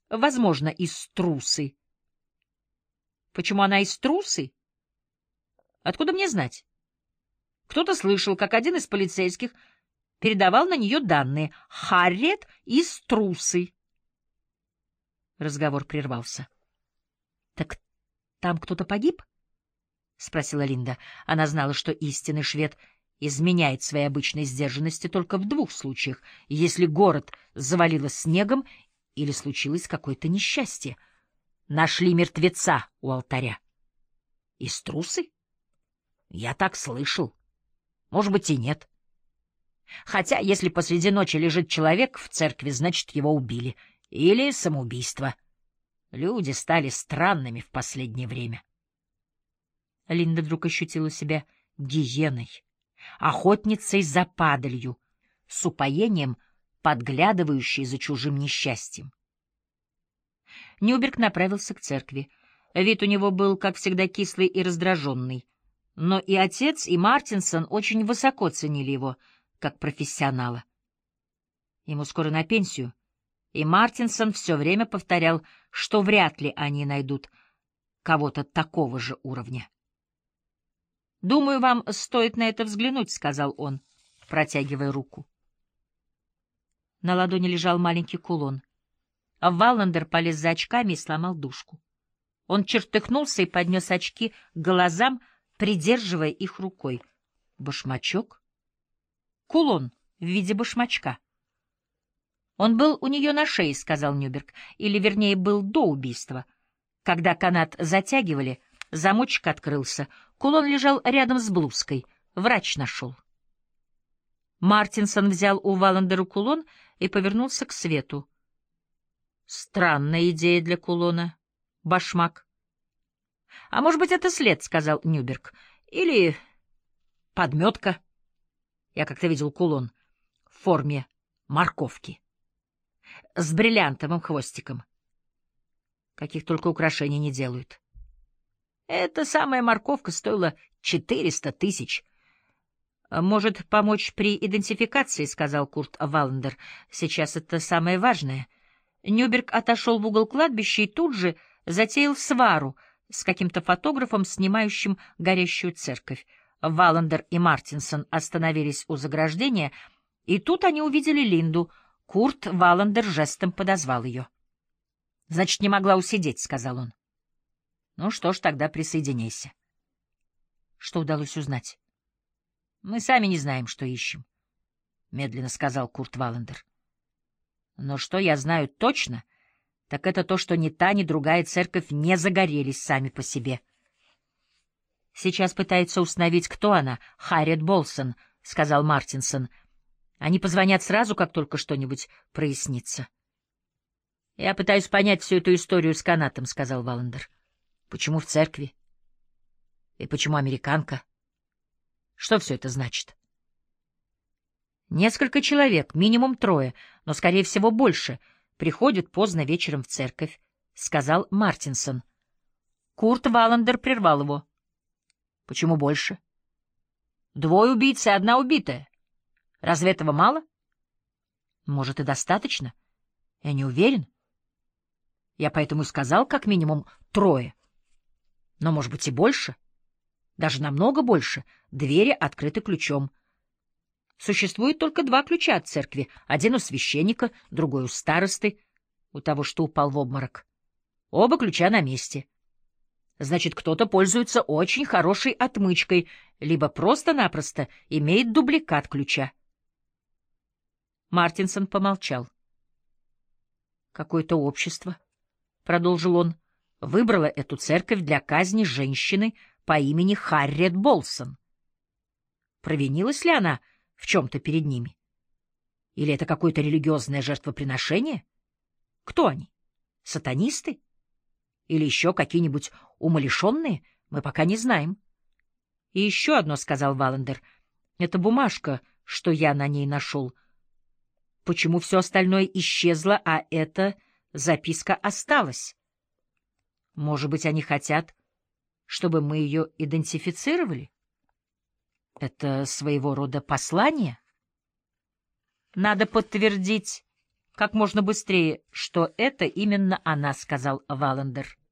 возможно, из Трусы. Почему она из Трусы? Откуда мне знать? Кто-то слышал, как один из полицейских передавал на нее данные. Харриет из Трусы. Разговор прервался. — Так там кто-то погиб? — спросила Линда. Она знала, что истинный швед изменяет своей обычной сдержанности только в двух случаях: если город завалило снегом или случилось какое-то несчастье. Нашли мертвеца у алтаря. — Из Трусы? Я так слышал. Может быть, и нет. Хотя, если посреди ночи лежит человек в церкви, значит, его убили. Или самоубийство. Люди стали странными в последнее время. Линда вдруг ощутила себя гиеной, охотницей за падалью, с упоением подглядывающей за чужим несчастьем. Нюберг направился к церкви. Вид у него был, как всегда, кислый и раздраженный. Но и отец, и Мартинсон очень высоко ценили его, как профессионала. Ему скоро на пенсию, и Мартинсон все время повторял, что вряд ли они найдут кого-то такого же уровня. «Думаю, вам стоит на это взглянуть», — сказал он, протягивая руку. На ладони лежал маленький кулон. Валландер полез за очками и сломал дужку. Он чертыхнулся и поднес очки к глазам, придерживая их рукой. Башмачок? Кулон в виде башмачка. Он был у нее на шее, — сказал Нюберг, — или, вернее, был до убийства. Когда канат затягивали, замочек открылся. Кулон лежал рядом с блузкой. Врач нашел. Мартинсон взял у Валландера кулон и повернулся к свету. Странная идея для кулона. Башмак. — А может быть, это след, — сказал Нюберг. — Или подметка. Я как-то видел кулон в форме морковки с бриллиантовым хвостиком. Каких только украшений не делают. Эта самая морковка стоила 400 тысяч. — Может помочь при идентификации, — сказал Курт Валландер. — Сейчас это самое важное. Нюберг отошел в угол кладбища и тут же затеял свару с каким-то фотографом, снимающим горящую церковь. Валландер и Мартинсон остановились у заграждения, и тут они увидели Линду. Курт Валландер жестом подозвал ее. — Значит, не могла усидеть, — сказал он. — Ну что ж, тогда присоединяйся. — Что удалось узнать? — Мы сами не знаем, что ищем, — медленно сказал Курт Валландер. — Но что я знаю точно, так это то, что ни та, ни другая церковь не загорелись сами по себе. — Сейчас пытается установить, кто она, Харриет Болсон, — сказал Мартинсон. — Они позвонят сразу, как только что-нибудь прояснится. — Я пытаюсь понять всю эту историю с канатом, — сказал Валландер. — Почему в церкви? И почему американка? Что все это значит? Несколько человек, минимум 3, но, скорее всего, больше, приходят поздно вечером в церковь, — сказал Мартинсон. Курт Валландер прервал его. — Почему больше? — 2 убийцы и 1 убитая. Разве этого мало? — Может, и достаточно. Я не уверен. Я поэтому и сказал, как минимум 3. Но, может быть, и больше. Даже намного больше. Двери открыты ключом. Существует только 2 ключа от церкви. Один у священника, другой у старосты, у того, что упал в обморок. Оба ключа на месте. Значит, кто-то пользуется очень хорошей отмычкой, либо просто-напросто имеет дубликат ключа. Мартинсон помолчал. «Какое-то общество, — продолжил он, — выбрало эту церковь для казни женщины по имени Харриет Болсон. Провинилась ли она в чем-то перед ними? Или это какое-то религиозное жертвоприношение? Кто они? Сатанисты? Или еще какие-нибудь умалишенные? Мы пока не знаем. — И еще одно, — сказал Валландер, — это бумажка, что я на ней нашел. Почему все остальное исчезло, а эта записка осталась? Может быть, они хотят, чтобы мы ее идентифицировали? Это своего рода послание? Надо подтвердить как можно быстрее, что это именно она, — сказал Валандер.